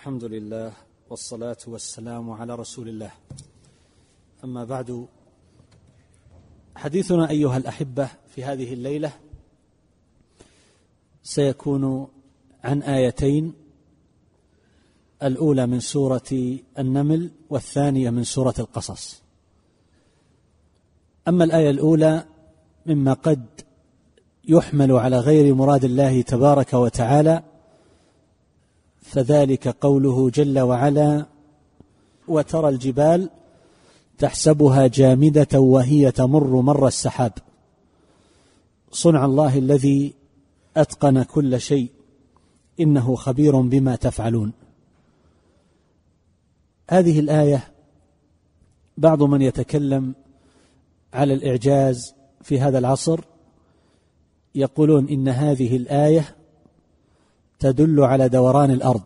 الحمد لله والصلاة والسلام على رسول الله. أما بعد، حديثنا أيها الأحبة في هذه الليلة سيكون عن آيتين، الأولى من سورة النمل والثانية من سورة القصص. أما الآية الأولى مما قد يحمل على غير مراد الله تبارك وتعالى، فذلك قوله جل وعلا: وترى الجبال تحسبها جامدة وهي تمر مر السحاب، صنع الله الذي أتقن كل شيء، إنه خبير بما تفعلون. هذه الآية بعض من يتكلم على الإعجاز في هذا العصر يقولون إن هذه الآية تدل على دوران الأرض،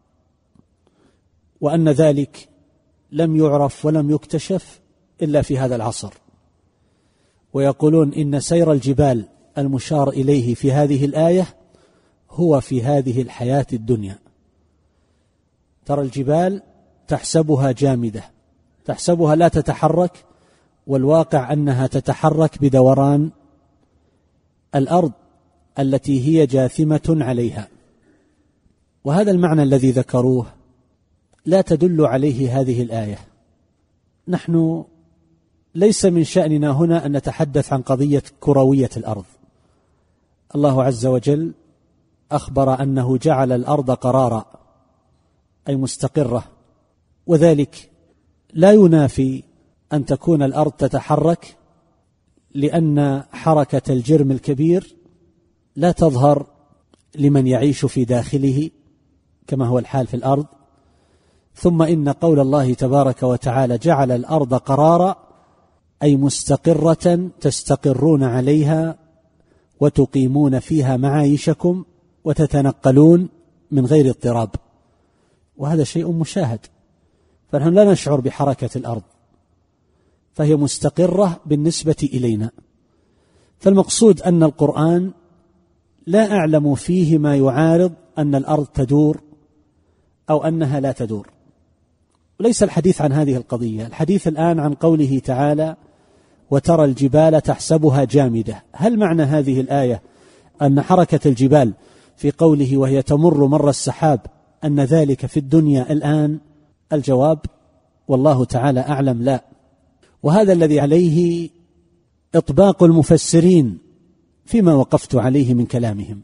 وأن ذلك لم يعرف ولم يكتشف إلا في هذا العصر. ويقولون إن سير الجبال المشار إليه في هذه الآية هو في هذه الحياة الدنيا. ترى الجبال تحسبها جامدة، تحسبها لا تتحرك، والواقع أنها تتحرك بدوران الأرض التي هي جاثمة عليها. وهذا المعنى الذي ذكروه لا تدل عليه هذه الآية. نحن ليس من شأننا هنا أن نتحدث عن قضية كروية الأرض. الله عز وجل أخبر أنه جعل الأرض قرارا، أي مستقرة، وذلك لا ينافي أن تكون الأرض تتحرك، لأن حركة الجرم الكبير لا تظهر لمن يعيش في داخله كما هو الحال في الأرض. ثم إن قول الله تبارك وتعالى جعل الأرض قرارا أي مستقرة تستقرون عليها وتقيمون فيها معايشكم وتتنقلون من غير اضطراب، وهذا شيء مشاهد، فنحن لا نشعر بحركة الأرض، فهي مستقرة بالنسبة إلينا. فالمقصود أن القرآن لا أعلم فيه ما يعارض أن الأرض تدور أو أنها لا تدور. وليس الحديث عن هذه القضية، الحديث الآن عن قوله تعالى: وترى الجبال تحسبها جامدة. هل معنى هذه الآية أن حركة الجبال في قوله وهي تمر مر السحاب أن ذلك في الدنيا الآن؟ الجواب والله تعالى أعلم، لا. وهذا الذي عليه إطباق المفسرين فيما وقفت عليه من كلامهم.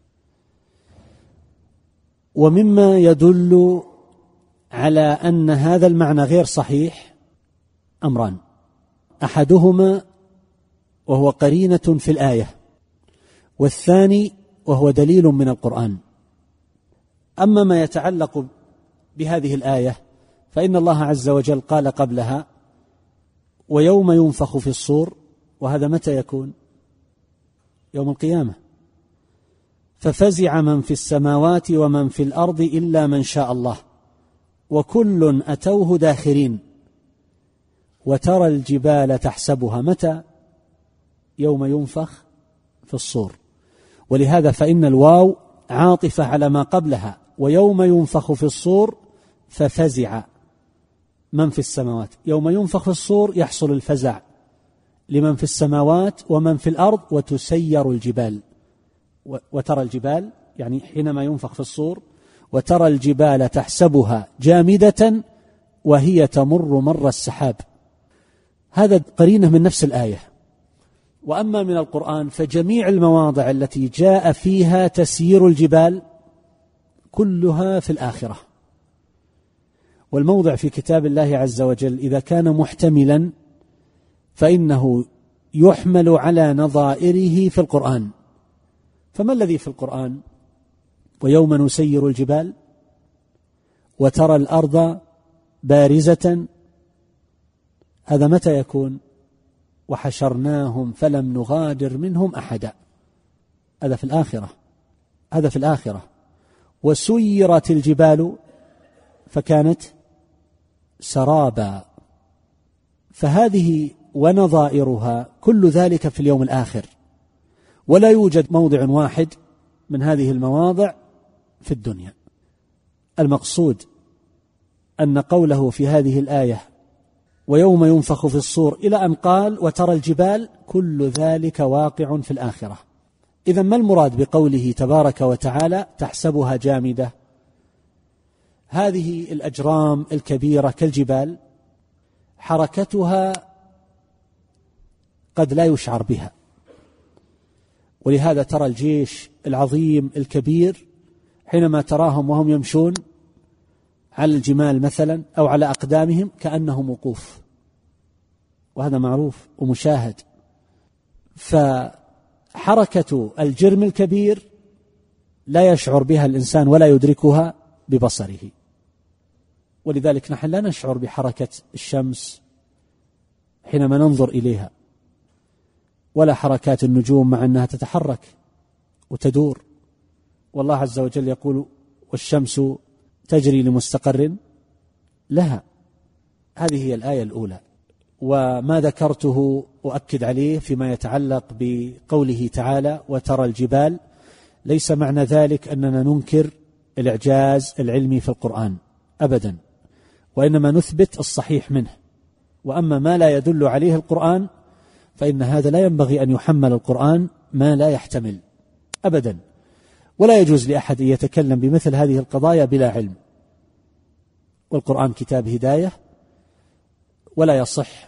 ومما يدل على أن هذا المعنى غير صحيح أمران: أحدهما وهو قرينة في الآية، والثاني وهو دليل من القرآن. أما ما يتعلق بهذه الآية فإن الله عز وجل قال قبلها: ويوم ينفخ في الصور، وهذا متى يكون؟ يوم القيامة. ففزع من في السماوات ومن في الأرض إلا من شاء الله وكل أتوه داخرين. وترى الجبال تحسبها متى؟ يوم ينفخ في الصور. ولهذا فإن الواو عاطفة على ما قبلها: ويوم ينفخ في الصور ففزع من في السماوات. يوم ينفخ في الصور يحصل الفزع لمن في السماوات ومن في الأرض، وتسير الجبال. وترى الجبال يعني حينما ينفخ في الصور: وترى الجبال تحسبها جامدة وهي تمر مر السحاب. هذا قرينة من نفس الآية. وأما من القرآن فجميع المواضع التي جاء فيها تسيير الجبال كلها في الآخرة. والموضع في كتاب الله عز وجل إذا كان محتملا فإنه يحمل على نظائره في القرآن. فما الذي في القرآن؟ ويوم نسير الجبال، وترى الأرض بارزة، هذا متى يكون؟ وحشرناهم فلم نغادر منهم أحدا، هذا في الآخرة، هذا في الآخرة. وسيرت الجبال فكانت سرابا. فهذه ونظائرها كل ذلك في اليوم الآخر، ولا يوجد موضع واحد من هذه المواضع في الدنيا. المقصود أن قوله في هذه الآية ويوم ينفخ في الصور إلى أن قال وترى الجبال، كل ذلك واقع في الآخرة. إذن ما المراد بقوله تبارك وتعالى تحسبها جامدة؟ هذه الأجرام الكبيرة كالجبال حركتها قد لا يشعر بها، ولهذا ترى الجيش العظيم الكبير حينما تراهم وهم يمشون على الجمال مثلا أو على أقدامهم كأنهم وقوف، وهذا معروف ومشاهد. فحركة الجرم الكبير لا يشعر بها الإنسان ولا يدركها ببصره، ولذلك نحن لا نشعر بحركة الشمس حينما ننظر إليها، ولا حركات النجوم مع أنها تتحرك وتدور، والله عز وجل يقول والشمس تجري لمستقر لها. هذه هي الآية الأولى. وما ذكرته أؤكد عليه فيما يتعلق بقوله تعالى وترى الجبال، ليس معنى ذلك أننا ننكر الإعجاز العلمي في القرآن أبدا، وإنما نثبت الصحيح منه. وأما ما لا يدل عليه القرآن فإن هذا لا ينبغي أن يحمل القرآن ما لا يحتمل أبدا، ولا يجوز لأحد أن يتكلم بمثل هذه القضايا بلا علم، والقرآن كتاب هداية، ولا يصح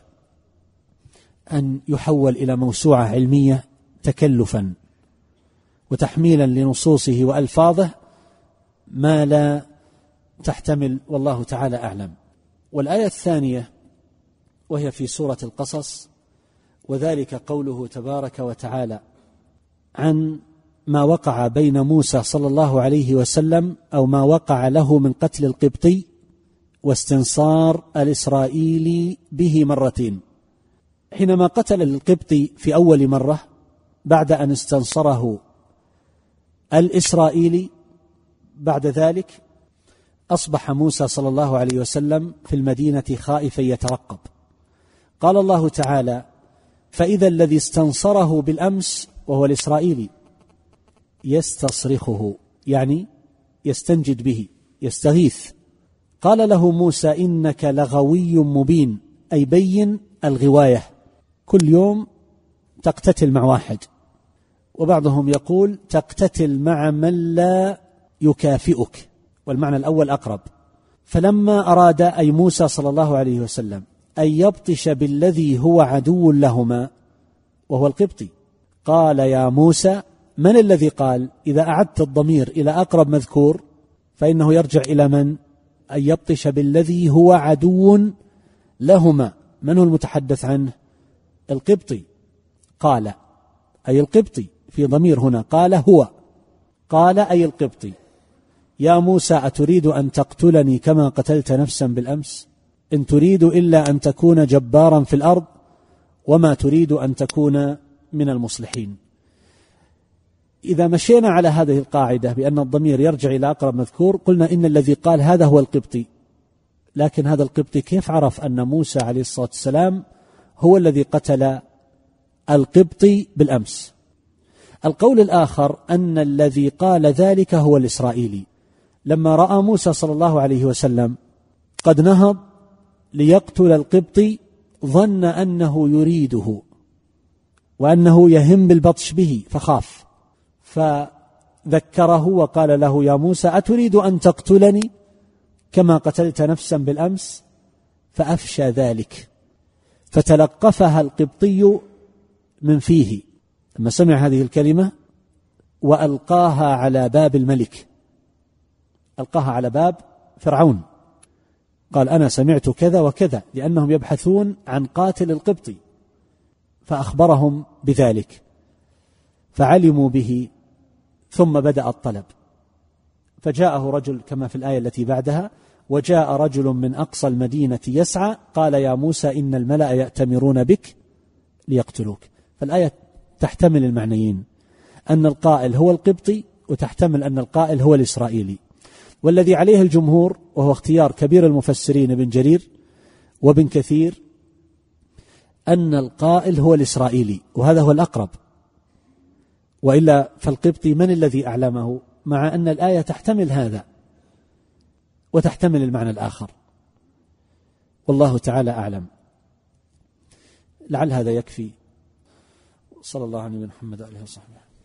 أن يحول إلى موسوعة علمية تكلفا وتحميلا لنصوصه وألفاظه ما لا تحتمل، والله تعالى أعلم. والآية الثانية وهي في سورة القصص، وذلك قوله تبارك وتعالى عن ما وقع بين موسى صلى الله عليه وسلم أو ما وقع له من قتل القبطي واستنصار الإسرائيلي به مرتين. حينما قتل القبطي في أول مرة بعد أن استنصره الإسرائيلي، بعد ذلك أصبح موسى صلى الله عليه وسلم في المدينة خائفا يترقب. قال الله تعالى فإذا الذي استنصره بالأمس وهو الإسرائيلي يستصرخه، يعني يستنجد به، يستغيث. قال له موسى إنك لغوي مبين، أي بين الغواية، كل يوم تقتتل مع واحد، وبعضهم يقول تقتتل مع من لا يكافئك، والمعنى الأول أقرب. فلما أراد أي موسى صلى الله عليه وسلم أن يبطش بالذي هو عدو لهما وهو القبطي، قال يا موسى، من الذي قال؟ إذا أعدت الضمير إلى أقرب مذكور فإنه يرجع إلى من؟ أن يبطش بالذي هو عدو لهما. من هو المتحدث عنه؟ القبطي. قال أي القبطي، في ضمير هنا، قال هو، قال أي القبطي يا موسى أتريد أن تقتلني كما قتلت نفسا بالأمس؟ إن تريد إلا أن تكون جبارا في الأرض وما تريد أن تكون من المصلحين. إذا مشينا على هذه القاعدة بأن الضمير يرجع إلى أقرب مذكور، قلنا إن الذي قال هذا هو القبطي. لكن هذا القبطي كيف عرف أن موسى عليه الصلاة والسلام هو الذي قتل القبطي بالأمس؟ القول الآخر أن الذي قال ذلك هو الإسرائيلي، لما رأى موسى صلى الله عليه وسلم قد نهض ليقتل القبطي ظن أنه يريده وأنه يهم بالبطش به فخاف، فذكره وقال له يا موسى أتريد أن تقتلني كما قتلت نفسا بالأمس؟ فأفشى ذلك، فتلقفها القبطي من فيه لما سمع هذه الكلمة وألقاها على باب الملك، ألقاها على باب فرعون، قال أنا سمعت كذا وكذا، لأنهم يبحثون عن قاتل القبطي، فأخبرهم بذلك فعلموا به، ثم بدأ الطلب. فجاءه رجل كما في الآية التي بعدها وجاء رجل من أقصى المدينة يسعى قال يا موسى إن الملأ يأتمرون بك ليقتلوك. فالآية تحتمل المعنيين، أن القائل هو القبطي، وتحتمل أن القائل هو الإسرائيلي. والذي عليه الجمهور وهو اختيار كبير المفسرين ابن جرير وابن كثير أن القائل هو الإسرائيلي، وهذا هو الأقرب، وإلا فالقبطي من الذي أعلمه؟ مع أن الآية تحتمل هذا، وتحتمل المعنى الآخر، والله تعالى أعلم. لعل هذا يكفي. صلى الله عليه محمد وعلى آله وصحبه.